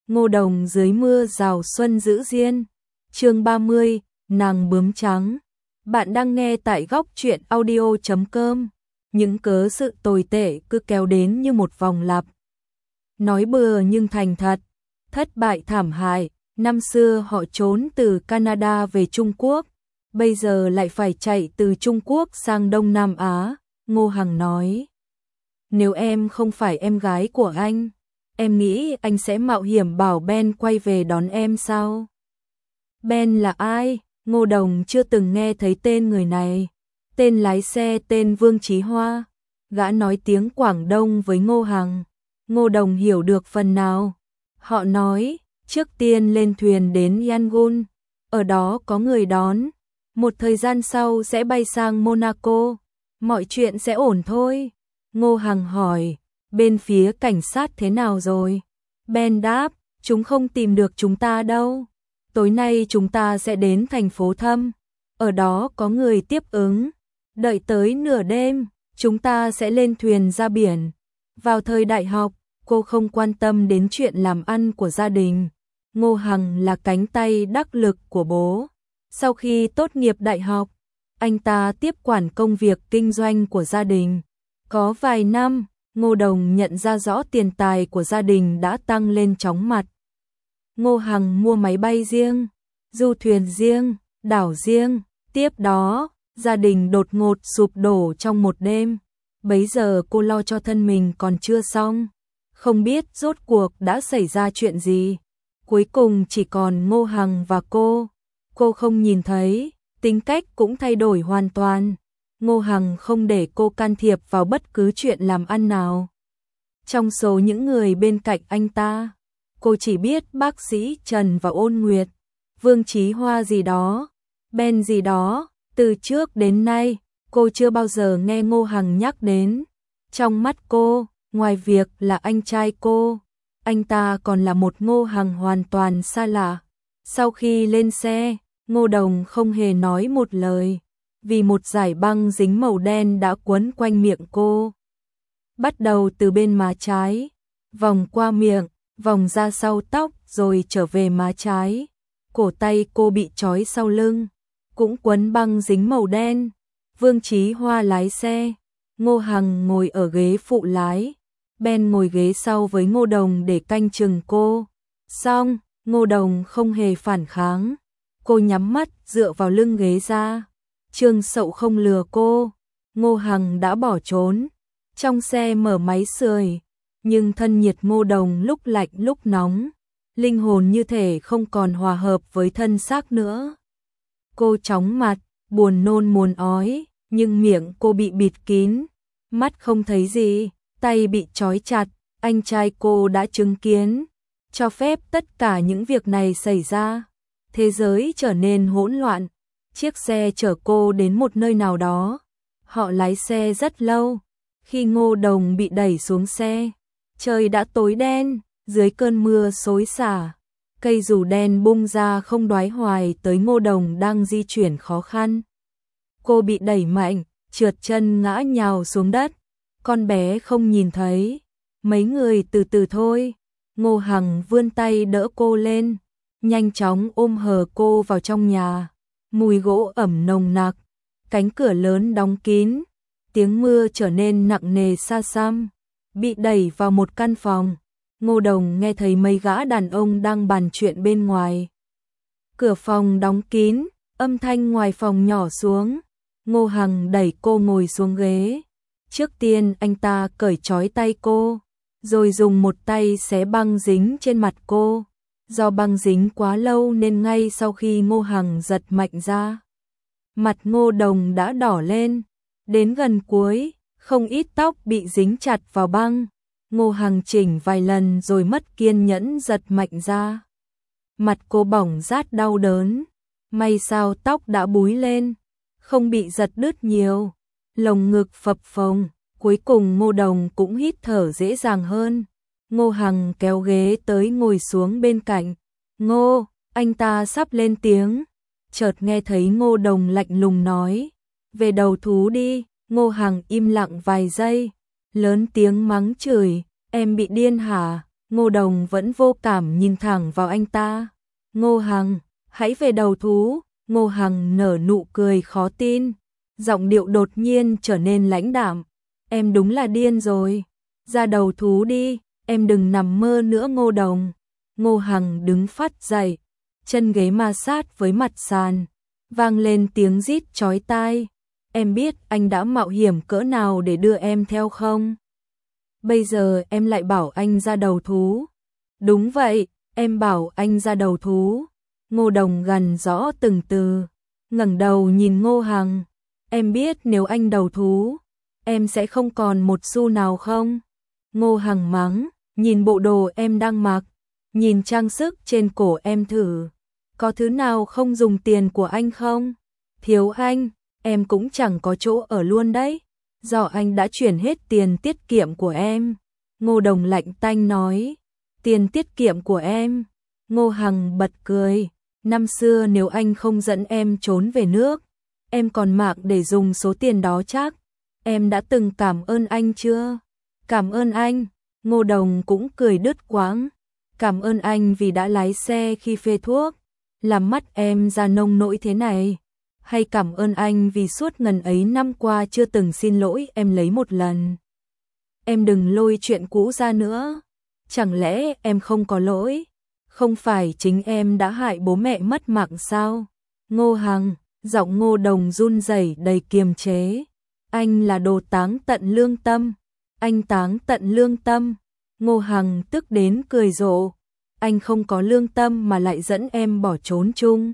Ngô Đồng dưới mưa rào xuân giữ diên. Chương 30, nàng bướm trắng. Bạn đang nghe tại góc truyện audio.com. Những cớ sự tồi tệ cứ kéo đến như một vòng lặp. Nói bừa nhưng thành thật, thất bại thảm hại. Năm xưa họ trốn từ Canada về Trung Quốc, bây giờ lại phải chạy từ Trung Quốc sang Đông Nam Á. Ngô Hằng nói, nếu em không phải em gái của anh, em nghĩ anh sẽ mạo hiểm bảo Ben quay về đón em sao? Ben là ai? Ngô Đồng chưa từng nghe thấy tên người này. Tên lái xe tên Vương Chí Hoa. Gã nói tiếng Quảng Đông với Ngô Hằng. Ngô Đồng hiểu được phần nào. Họ nói, trước tiên lên thuyền đến Yangon, ở đó có người đón. Một thời gian sau sẽ bay sang Monaco. Mọi chuyện sẽ ổn thôi. Ngô Hằng hỏi, bên phía cảnh sát thế nào rồi? Ben đáp, chúng không tìm được chúng ta đâu. Tối nay chúng ta sẽ đến thành phố Thâm, ở đó có người tiếp ứng. Đợi tới nửa đêm, chúng ta sẽ lên thuyền ra biển. Vào thời đại học, cô không quan tâm đến chuyện làm ăn của gia đình. Ngô Hằng là cánh tay đắc lực của bố. Sau khi tốt nghiệp đại học, anh ta tiếp quản công việc kinh doanh của gia đình. Có vài năm, Ngô Đồng nhận ra rõ tiền tài của gia đình đã tăng lên chóng mặt. Ngô Hằng mua máy bay riêng, du thuyền riêng, đảo riêng. Tiếp đó, gia đình đột ngột sụp đổ trong một đêm. Bấy giờ cô lo cho thân mình còn chưa xong. Không biết rốt cuộc đã xảy ra chuyện gì. Cuối cùng chỉ còn Ngô Hằng và cô. Cô không nhìn thấy, tính cách cũng thay đổi hoàn toàn. Ngô Hằng không để cô can thiệp vào bất cứ chuyện làm ăn nào. Trong số những người bên cạnh anh ta, cô chỉ biết bác sĩ Trần và Ôn Nguyệt, Vương Chí Hoa gì đó, Ben gì đó. Từ trước đến nay, cô chưa bao giờ nghe Ngô Hằng nhắc đến. Trong mắt cô, ngoài việc là anh trai cô, anh ta còn là một Ngô Hằng hoàn toàn xa lạ. Sau khi lên xe, Ngô Đồng không hề nói một lời, vì một dải băng dính màu đen đã quấn quanh miệng cô. Bắt đầu từ bên má trái, vòng qua miệng, vòng ra sau tóc rồi trở về má trái. Cổ tay cô bị trói sau lưng, cũng quấn băng dính màu đen. Vương Chí Hoa lái xe, Ngô Hằng ngồi ở ghế phụ lái. Ben ngồi ghế sau với Ngô Đồng để canh chừng cô. Xong, Ngô Đồng không hề phản kháng. Cô nhắm mắt dựa vào lưng ghế ra. Trương Sậu không lừa cô. Ngô Hằng đã bỏ trốn. Trong xe mở máy sưởi, nhưng thân nhiệt Ngô Đồng lúc lạnh lúc nóng. Linh hồn như thể không còn hòa hợp với thân xác nữa. Cô chóng mặt, buồn nôn muốn ói, nhưng miệng cô bị bịt kín. Mắt không thấy gì, tay bị trói chặt. Anh trai cô đã chứng kiến, cho phép tất cả những việc này xảy ra. Thế giới trở nên hỗn loạn. Chiếc xe chở cô đến một nơi nào đó. Họ lái xe rất lâu. Khi Ngô Đồng bị đẩy xuống xe, trời đã tối đen, dưới cơn mưa xối xả. Cây dù đen bung ra không đoái hoài tới Ngô Đồng đang di chuyển khó khăn. Cô bị đẩy mạnh, trượt chân ngã nhào xuống đất. Con bé không nhìn thấy. Mấy người từ từ thôi. Ngô Hằng vươn tay đỡ cô lên, nhanh chóng ôm hờ cô vào trong nhà. Mùi gỗ ẩm nồng nặc, cánh cửa lớn đóng kín, tiếng mưa trở nên nặng nề xa xăm. Bị đẩy vào một căn phòng, Ngô Đồng nghe thấy mấy gã đàn ông đang bàn chuyện bên ngoài. Cửa phòng đóng kín, âm thanh ngoài phòng nhỏ xuống. Ngô Hằng đẩy cô ngồi xuống ghế. Trước tiên anh ta cởi trói tay cô, rồi dùng một tay xé băng dính trên mặt cô. Do băng dính quá lâu nên ngay sau khi Ngô Hằng giật mạnh ra, mặt Ngô Đồng đã đỏ lên. Đến gần cuối, không ít tóc bị dính chặt vào băng. Ngô Hằng chỉnh vài lần rồi mất kiên nhẫn giật mạnh ra. Mặt cô bỏng rát đau đớn. May sao tóc đã búi lên, không bị giật đứt nhiều. Lồng ngực phập phồng, cuối cùng Ngô Đồng cũng hít thở dễ dàng hơn. Ngô Hằng kéo ghế tới ngồi xuống bên cạnh. Ngô, anh ta sắp lên tiếng. Chợt nghe thấy Ngô Đồng lạnh lùng nói, về đầu thú đi. Ngô Hằng im lặng vài giây, lớn tiếng mắng chửi, em bị điên hả? Ngô Đồng vẫn vô cảm nhìn thẳng vào anh ta. Ngô Hằng, hãy về đầu thú. Ngô Hằng nở nụ cười khó tin, giọng điệu đột nhiên trở nên lãnh đạm. Em đúng là điên rồi. Ra đầu thú đi, em đừng nằm mơ nữa Ngô Đồng. Ngô Hằng đứng phát dậy, chân ghế ma sát với mặt sàn, vang lên tiếng rít chói tai. Em biết anh đã mạo hiểm cỡ nào để đưa em theo không? Bây giờ em lại bảo anh ra đầu thú. Đúng vậy, em bảo anh ra đầu thú. Ngô Đồng gằn rõ từng từ, ngẩng đầu nhìn Ngô Hằng. Em biết nếu anh đầu thú, em sẽ không còn một xu nào không? Ngô Hằng mắng, nhìn bộ đồ em đang mặc, nhìn trang sức trên cổ em thử. Có thứ nào không dùng tiền của anh không? Thiếu anh, em cũng chẳng có chỗ ở luôn đấy. Do anh đã chuyển hết tiền tiết kiệm của em. Ngô Đồng lạnh tanh nói, tiền tiết kiệm của em. Ngô Hằng bật cười, năm xưa nếu anh không dẫn em trốn về nước, em còn mạng để dùng số tiền đó chắc. Em đã từng cảm ơn anh chưa? Cảm ơn anh. Ngô Đồng cũng cười đứt quãng. Cảm ơn anh vì đã lái xe khi phê thuốc, làm mắt em ra nông nỗi thế này. Hay cảm ơn anh vì suốt ngần ấy năm qua chưa từng xin lỗi em lấy một lần. Em đừng lôi chuyện cũ ra nữa. Chẳng lẽ em không có lỗi? Không phải chính em đã hại bố mẹ mất mạng sao? Ngô Hằng, giọng Ngô Đồng run rẩy đầy kiềm chế. Anh là đồ táng tận lương tâm. Anh táng tận lương tâm. Ngô Hằng tức đến cười rộ. Anh không có lương tâm mà lại dẫn em bỏ trốn chung.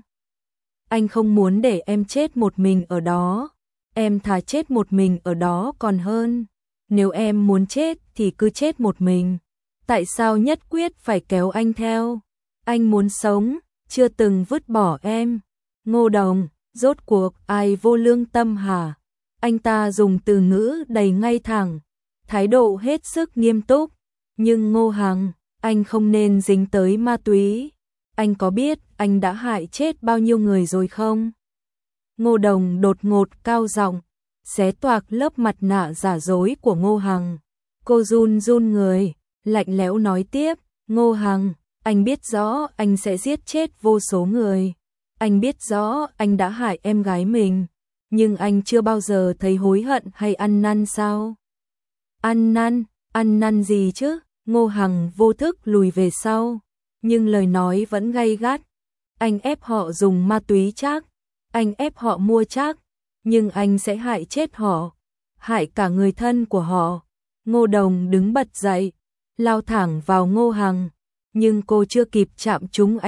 Anh không muốn để em chết một mình ở đó. Em thà chết một mình ở đó còn hơn. Nếu em muốn chết thì cứ chết một mình. Tại sao nhất quyết phải kéo anh theo? Anh muốn sống, chưa từng vứt bỏ em. Ngô Đồng, rốt cuộc ai vô lương tâm hả? Anh ta dùng từ ngữ đầy ngay thẳng, thái độ hết sức nghiêm túc. Nhưng Ngô Hằng, anh không nên dính tới ma túy. Anh có biết anh đã hại chết bao nhiêu người rồi không? Ngô Đồng đột ngột cao giọng, xé toạc lớp mặt nạ giả dối của Ngô Hằng. Cô run run người, lạnh lẽo nói tiếp, Ngô Hằng, anh biết rõ anh sẽ giết chết vô số người. Anh biết rõ anh đã hại em gái mình, nhưng anh chưa bao giờ thấy hối hận hay ăn năn sao? Ăn năn gì chứ? Ngô Hằng vô thức lùi về sau, nhưng lời nói vẫn gay gắt. Anh ép họ dùng ma túy chắc, anh ép họ mua chắc, nhưng anh sẽ hại chết họ, hại cả người thân của họ. Ngô Đồng đứng bật dậy, lao thẳng vào Ngô Hằng, nhưng cô chưa kịp chạm trúng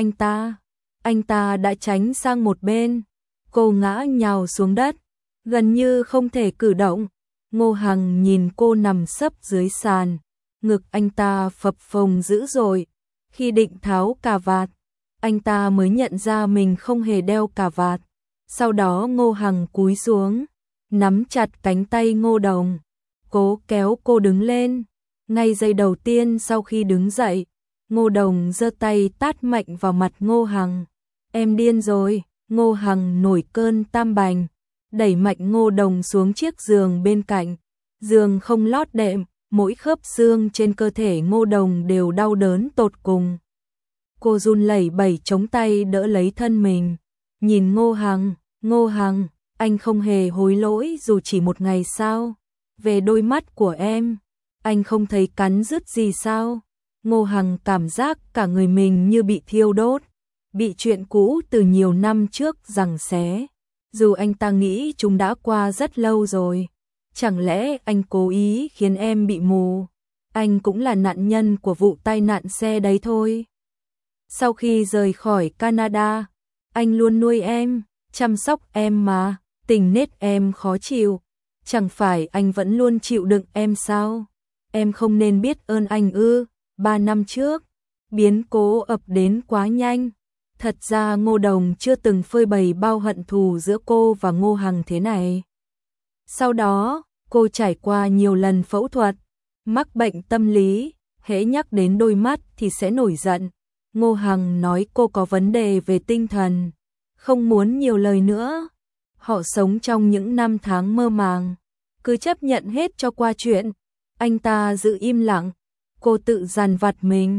anh ta đã tránh sang một bên. Cô ngã nhào xuống đất, gần như không thể cử động. Ngô Hằng nhìn cô nằm sấp dưới sàn, ngực anh ta phập phồng dữ dội. Khi định tháo cà vạt, anh ta mới nhận ra mình không hề đeo cà vạt. Sau đó Ngô Hằng cúi xuống, nắm chặt cánh tay Ngô Đồng, cố kéo cô đứng lên. Ngay giây đầu tiên sau khi đứng dậy, Ngô Đồng giơ tay tát mạnh vào mặt Ngô Hằng. Em điên rồi. Ngô Hằng nổi cơn tam bành, đẩy mạnh Ngô Đồng xuống chiếc giường bên cạnh. Giường không lót đệm, mỗi khớp xương trên cơ thể Ngô Đồng đều đau đớn tột cùng. Cô run lẩy bẩy chống tay đỡ lấy thân mình, nhìn Ngô Hằng, anh không hề hối lỗi dù chỉ một ngày sao? Về đôi mắt của em, anh không thấy cắn rứt gì sao? Ngô Hằng cảm giác cả người mình như bị thiêu đốt, bị chuyện cũ từ nhiều năm trước giằng xé. Dù anh ta nghĩ chúng đã qua rất lâu rồi, chẳng lẽ anh cố ý khiến em bị mù? Anh cũng là nạn nhân của vụ tai nạn xe đấy thôi. Sau khi rời khỏi Canada, anh luôn nuôi em, chăm sóc em mà, tình nết em khó chịu. Chẳng phải anh vẫn luôn chịu đựng em sao? Em không nên biết ơn anh ư? 3 năm trước, biến cố ập đến quá nhanh. Thật ra Ngô Đồng chưa từng phơi bày bao hận thù giữa cô và Ngô Hằng thế này. Sau đó, cô trải qua nhiều lần phẫu thuật, mắc bệnh tâm lý, hễ nhắc đến đôi mắt thì sẽ nổi giận. Ngô Hằng nói cô có vấn đề về tinh thần, không muốn nhiều lời nữa. Họ sống trong những năm tháng mơ màng, cứ chấp nhận hết cho qua chuyện. Anh ta giữ im lặng, cô tự dằn vặt mình.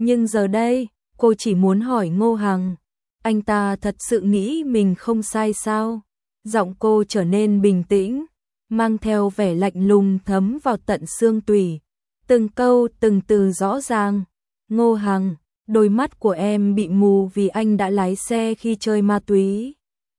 Nhưng giờ đây, cô chỉ muốn hỏi Ngô Hằng, anh ta thật sự nghĩ mình không sai sao? Giọng cô trở nên bình tĩnh, mang theo vẻ lạnh lùng thấm vào tận xương tủy. Từng câu từng từ rõ ràng. Ngô Hằng, đôi mắt của em bị mù vì anh đã lái xe khi chơi ma túy.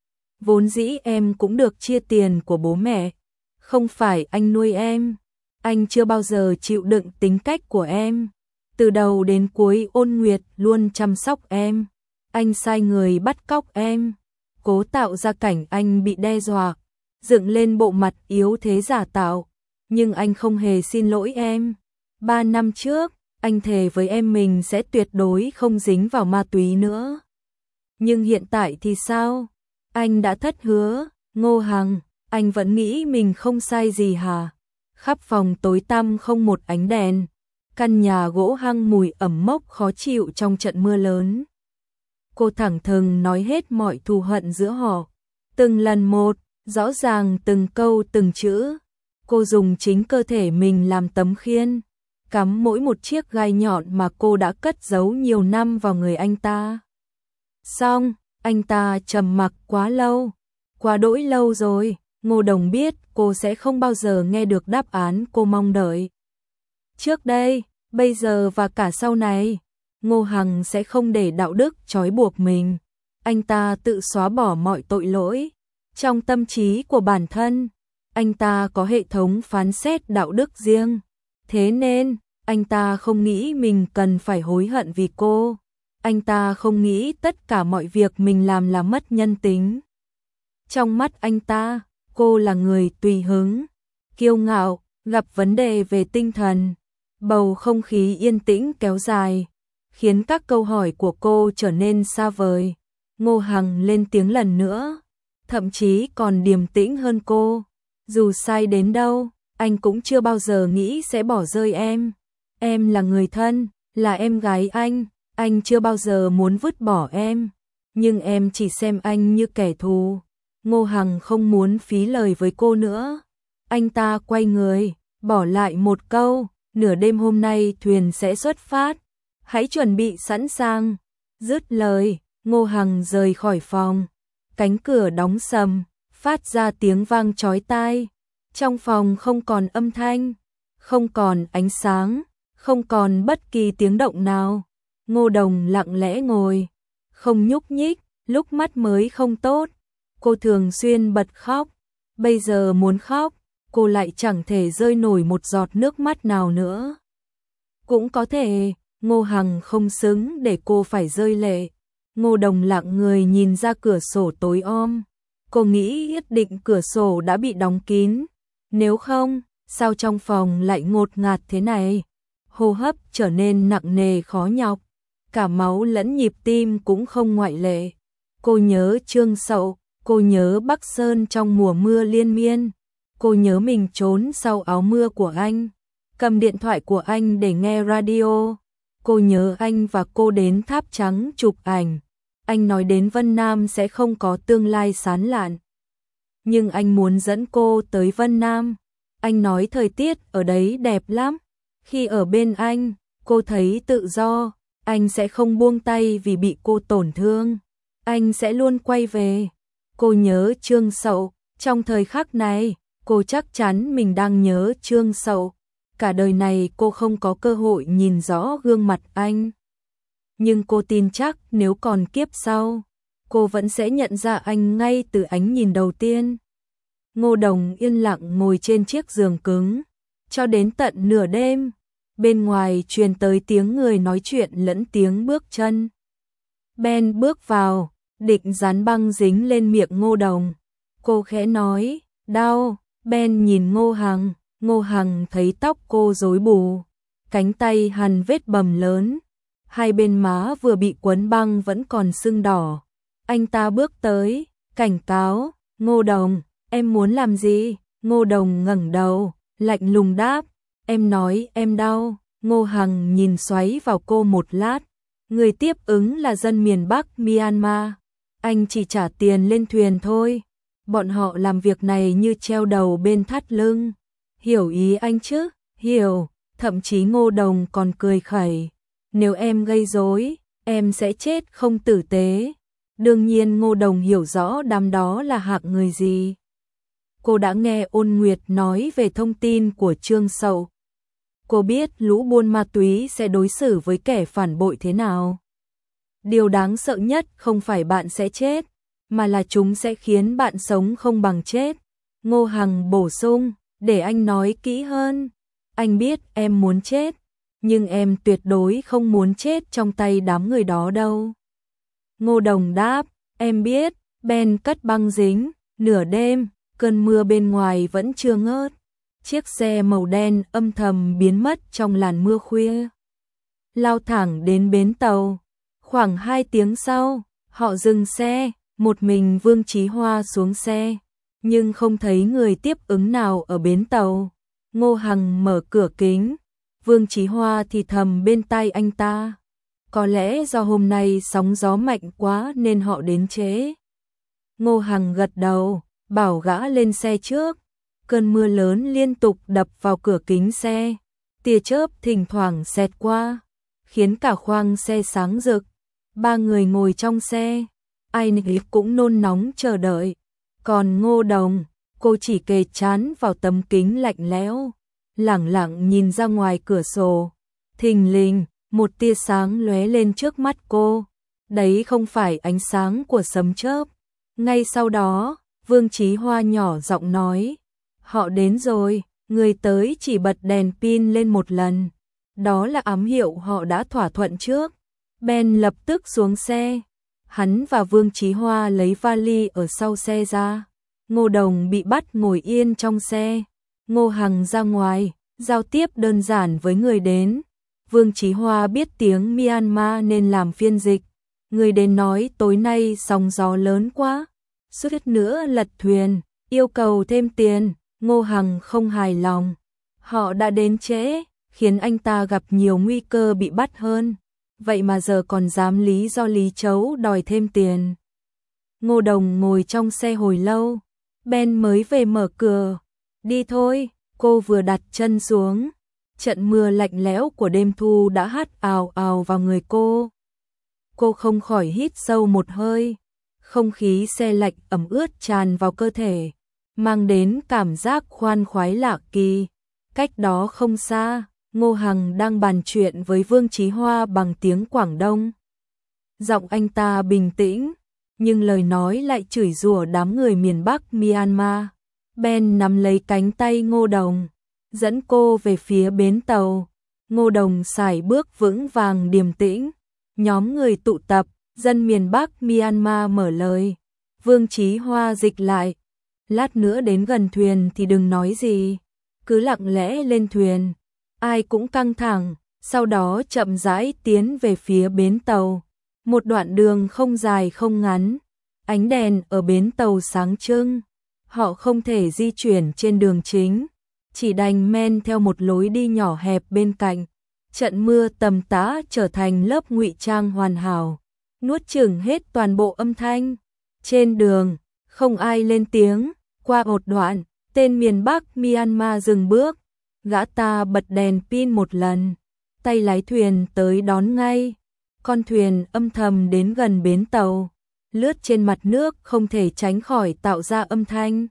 Vốn dĩ em cũng được chia tiền của bố mẹ. Không phải anh nuôi em. Anh chưa bao giờ chịu đựng tính cách của em. Từ đầu đến cuối Ôn Nguyệt luôn chăm sóc em. Anh sai người bắt cóc em, cố tạo ra cảnh anh bị đe dọa, dựng lên bộ mặt yếu thế giả tạo. Nhưng anh không hề xin lỗi em. 3 năm trước, anh thề với em mình sẽ tuyệt đối không dính vào ma túy nữa. Nhưng hiện tại thì sao? Anh đã thất hứa. Ngô Hằng, anh vẫn nghĩ mình không sai gì hả? Khắp phòng tối tăm không một ánh đèn. Căn nhà gỗ hăng mùi ẩm mốc khó chịu trong trận mưa lớn. Cô thẳng thừng nói hết mọi thù hận giữa họ. Từng lần một, rõ ràng từng câu từng chữ. Cô dùng chính cơ thể mình làm tấm khiên, cắm mỗi một chiếc gai nhọn mà cô đã cất giấu nhiều năm vào người anh ta. Xong, anh ta trầm mặc quá lâu, quá đỗi lâu rồi. Ngô Đồng biết cô sẽ không bao giờ nghe được đáp án cô mong đợi. Trước đây, bây giờ và cả sau này, Ngô Hằng sẽ không để đạo đức trói buộc mình. Anh ta tự xóa bỏ mọi tội lỗi. Trong tâm trí của bản thân, anh ta có hệ thống phán xét đạo đức riêng. Thế nên, anh ta không nghĩ mình cần phải hối hận vì cô. Anh ta không nghĩ tất cả mọi việc mình làm là mất nhân tính. Trong mắt anh ta, cô là người tùy hứng, kiêu ngạo, gặp vấn đề về tinh thần. Bầu không khí yên tĩnh kéo dài, khiến các câu hỏi của cô trở nên xa vời. Ngô Hằng lên tiếng lần nữa, thậm chí còn điềm tĩnh hơn cô. Dù sai đến đâu, anh cũng chưa bao giờ nghĩ sẽ bỏ rơi em. Em là người thân, là em gái anh chưa bao giờ muốn vứt bỏ em. Nhưng em chỉ xem anh như kẻ thù. Ngô Hằng không muốn phí lời với cô nữa. Anh ta quay người, bỏ lại một câu, nửa đêm hôm nay thuyền sẽ xuất phát. Hãy chuẩn bị sẵn sàng. Dứt lời, Ngô Hằng rời khỏi phòng. Cánh cửa đóng sầm, phát ra tiếng vang chói tai. Trong phòng không còn âm thanh, không còn ánh sáng, không còn bất kỳ tiếng động nào. Ngô Đồng lặng lẽ ngồi, không nhúc nhích. Lúc mắt mới không tốt, cô thường xuyên bật khóc. Bây giờ muốn khóc, cô lại chẳng thể rơi nổi một giọt nước mắt nào nữa. Cũng có thể, Ngô Hằng không xứng để cô phải rơi lệ. Ngô Đồng lặng người nhìn ra cửa sổ tối om. Cô nghĩ nhất định cửa sổ đã bị đóng kín. Nếu không, sao trong phòng lại ngột ngạt thế này? Hô hấp trở nên nặng nề khó nhọc. Cả máu lẫn nhịp tim cũng không ngoại lệ. Cô nhớ Trương Sậu, cô nhớ Bắc Sơn trong mùa mưa liên miên. Cô nhớ mình trốn sau áo mưa của anh, cầm điện thoại của anh để nghe radio. Cô nhớ anh và cô đến Tháp Trắng chụp ảnh. Anh nói đến Vân Nam sẽ không có tương lai sáng lạn. Nhưng anh muốn dẫn cô tới Vân Nam. Anh nói thời tiết ở đấy đẹp lắm. Khi ở bên anh, cô thấy tự do. Anh sẽ không buông tay vì bị cô tổn thương. Anh sẽ luôn quay về. Cô nhớ Trương Sậu. Trong thời khắc này, cô chắc chắn mình đang nhớ Trương Sậu. Cả đời này cô không có cơ hội nhìn rõ gương mặt anh. Nhưng cô tin chắc nếu còn kiếp sau, cô vẫn sẽ nhận ra anh ngay từ ánh nhìn đầu tiên. Ngô Đồng yên lặng ngồi trên chiếc giường cứng, cho đến tận nửa đêm. Bên ngoài truyền tới tiếng người nói chuyện lẫn tiếng bước chân. Ben bước vào, định dán băng dính lên miệng Ngô Đồng. Cô khẽ nói, đau. Ben nhìn Ngô Hằng. Ngô Hằng thấy tóc cô rối bù, cánh tay hằn vết bầm lớn, hai bên má vừa bị quấn băng vẫn còn sưng đỏ. Anh ta bước tới, cảnh cáo, Ngô Đồng, em muốn làm gì? Ngô Đồng ngẩng đầu, lạnh lùng đáp, em nói em đau. Ngô Hằng nhìn xoáy vào cô một lát, người tiếp ứng là dân miền Bắc Myanmar. Anh chỉ trả tiền lên thuyền thôi, bọn họ làm việc này như treo đầu bên thắt lưng. Hiểu ý anh chứ? Hiểu, thậm chí Ngô Đồng còn cười khẩy. Nếu em gây rối, em sẽ chết không tử tế. Đương nhiên Ngô Đồng hiểu rõ đám đó là hạng người gì. Cô đã nghe Ôn Nguyệt nói về thông tin của Trương Sậu. Cô biết lũ buôn ma túy sẽ đối xử với kẻ phản bội thế nào. Điều đáng sợ nhất không phải bạn sẽ chết, mà là chúng sẽ khiến bạn sống không bằng chết. Ngô Hằng bổ sung, để anh nói kỹ hơn. Anh biết em muốn chết, nhưng em tuyệt đối không muốn chết trong tay đám người đó đâu. Ngô Đồng đáp, em biết. Ben cất băng dính. Nửa đêm, cơn mưa bên ngoài vẫn chưa ngớt. Chiếc xe màu đen âm thầm biến mất trong làn mưa khuya. Lao thẳng đến bến tàu. Khoảng 2 tiếng sau, họ dừng xe, một mình Vương Chí Hoa xuống xe, nhưng không thấy người tiếp ứng nào ở bến tàu. Ngô Hằng mở cửa kính, Vương Chí Hoa thì thầm bên tai anh ta. Có lẽ do hôm nay sóng gió mạnh quá nên họ đến trễ. Ngô Hằng gật đầu, bảo gã lên xe trước. Cơn mưa lớn liên tục đập vào cửa kính xe, tia chớp thỉnh thoảng xẹt qua, khiến cả khoang xe sáng rực. 3 người ngồi trong xe, ai nấy cũng nôn nóng chờ đợi. Còn Ngô Đồng, cô chỉ kề trán vào tấm kính lạnh lẽo, lẳng lặng nhìn ra ngoài cửa sổ. Thình lình, một tia sáng lóe lên trước mắt cô. Đấy không phải ánh sáng của sấm chớp. Ngay sau đó, Vương Chí Hoa nhỏ giọng nói, họ đến rồi. Người tới chỉ bật đèn pin lên một lần. Đó là ám hiệu họ đã thỏa thuận trước. Ben lập tức xuống xe. Hắn và Vương Chí Hoa lấy vali ở sau xe ra. Ngô Đồng bị bắt ngồi yên trong xe. Ngô Hằng ra ngoài, giao tiếp đơn giản với người đến. Vương Chí Hoa biết tiếng Myanmar nên làm phiên dịch. Người đến nói tối nay sóng gió lớn quá, suýt nữa lật thuyền, yêu cầu thêm tiền. Ngô Hằng không hài lòng. Họ đã đến trễ, khiến anh ta gặp nhiều nguy cơ bị bắt hơn. Vậy mà giờ còn dám lý do Lý Chấu đòi thêm tiền. Ngô Đồng ngồi trong xe hồi lâu. Ben mới về mở cửa. Đi thôi, cô vừa đặt chân xuống. Trận mưa lạnh lẽo của đêm thu đã hắt ào ào vào người cô. Cô không khỏi hít sâu một hơi. Không khí se lạnh ẩm ướt tràn vào cơ thể, mang đến cảm giác khoan khoái lạ kỳ. Cách đó không xa, Ngô Hằng đang bàn chuyện với Vương Chí Hoa bằng tiếng Quảng Đông. Giọng anh ta bình tĩnh, nhưng lời nói lại chửi rủa đám người miền Bắc Myanmar. Ben nắm lấy cánh tay Ngô Đồng, dẫn cô về phía bến tàu. Ngô Đồng sải bước vững vàng điềm tĩnh. Nhóm người tụ tập, dân miền Bắc Myanmar mở lời. Vương Chí Hoa dịch lại. Lát nữa đến gần thuyền thì đừng nói gì, cứ lặng lẽ lên thuyền. Ai cũng căng thẳng, sau đó chậm rãi tiến về phía bến tàu. Một đoạn đường không dài không ngắn, ánh đèn ở bến tàu sáng trưng. Họ không thể di chuyển trên đường chính, chỉ đành men theo một lối đi nhỏ hẹp bên cạnh. Trận mưa tầm tã trở thành lớp ngụy trang hoàn hảo, nuốt chửng hết toàn bộ âm thanh. Trên đường, không ai lên tiếng. Qua một đoạn, tên miền Bắc Myanmar dừng bước. Gã ta bật đèn pin một lần, tay lái thuyền tới đón ngay. Con thuyền âm thầm đến gần bến tàu, lướt trên mặt nước không thể tránh khỏi tạo ra âm thanh.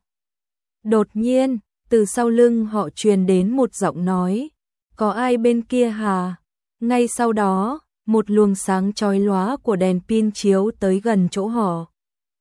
Đột nhiên, từ sau lưng họ truyền đến một giọng nói, có ai bên kia hả? Ngay sau đó, một luồng sáng chói lóa của đèn pin chiếu tới gần chỗ họ.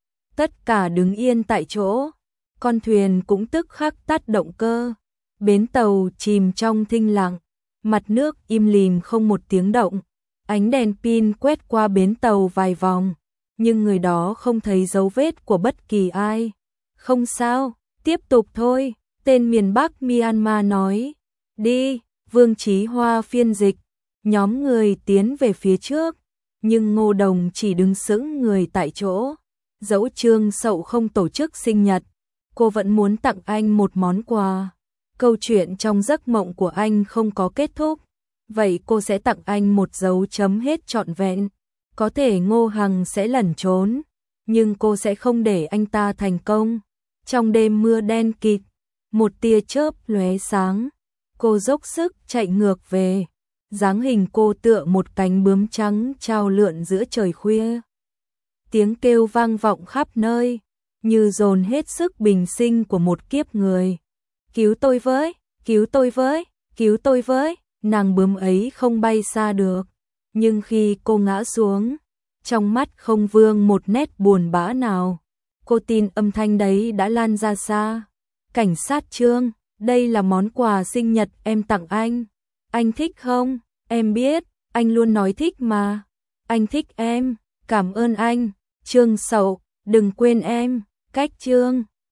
Tất cả đứng yên tại chỗ. Con thuyền cũng tức khắc tắt động cơ. Bến tàu chìm trong thinh lặng, mặt nước im lìm không một tiếng động. Ánh đèn pin quét qua bến tàu vài vòng, nhưng người đó không thấy dấu vết của bất kỳ ai. Không sao, tiếp tục thôi, tên miền Bắc Myanmar nói. Đi, Vương Chí Hoa phiên dịch. Nhóm người tiến về phía trước, nhưng Ngô Đồng chỉ đứng sững người tại chỗ. Dẫu Trương Sậu không tổ chức sinh nhật, cô vẫn muốn tặng anh một món quà. Câu chuyện trong giấc mộng của anh không có kết thúc, vậy cô sẽ tặng anh một dấu chấm hết trọn vẹn. Có thể Ngô Hằng sẽ lẩn trốn, nhưng cô sẽ không để anh ta thành công. Trong đêm mưa đen kịt, một tia chớp lóe sáng, cô dốc sức chạy ngược về. dáng hình cô tựa một cánh bướm trắng trao lượn giữa trời khuya. Tiếng kêu vang vọng khắp nơi, như dồn hết sức bình sinh của một kiếp người. Cứu tôi với, cứu tôi với, cứu tôi với, nàng bướm ấy không bay xa được. Nhưng khi cô ngã xuống, trong mắt không vương một nét buồn bã nào. Cô tin âm thanh đấy đã lan ra xa. Cảnh sát Trương, đây là món quà sinh nhật em tặng anh. Anh thích không? Em biết, anh luôn nói thích mà. Anh thích em, cảm ơn anh. Trương Sậu, đừng quên em. Cách Trương.